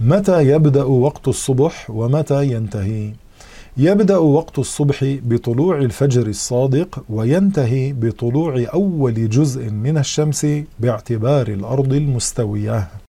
متى يبدأ وقت الصبح ومتى ينتهي؟ يبدأ وقت الصبح بطلوع الفجر الصادق، وينتهي بطلوع أول جزء من الشمس باعتبار الأرض المستوية.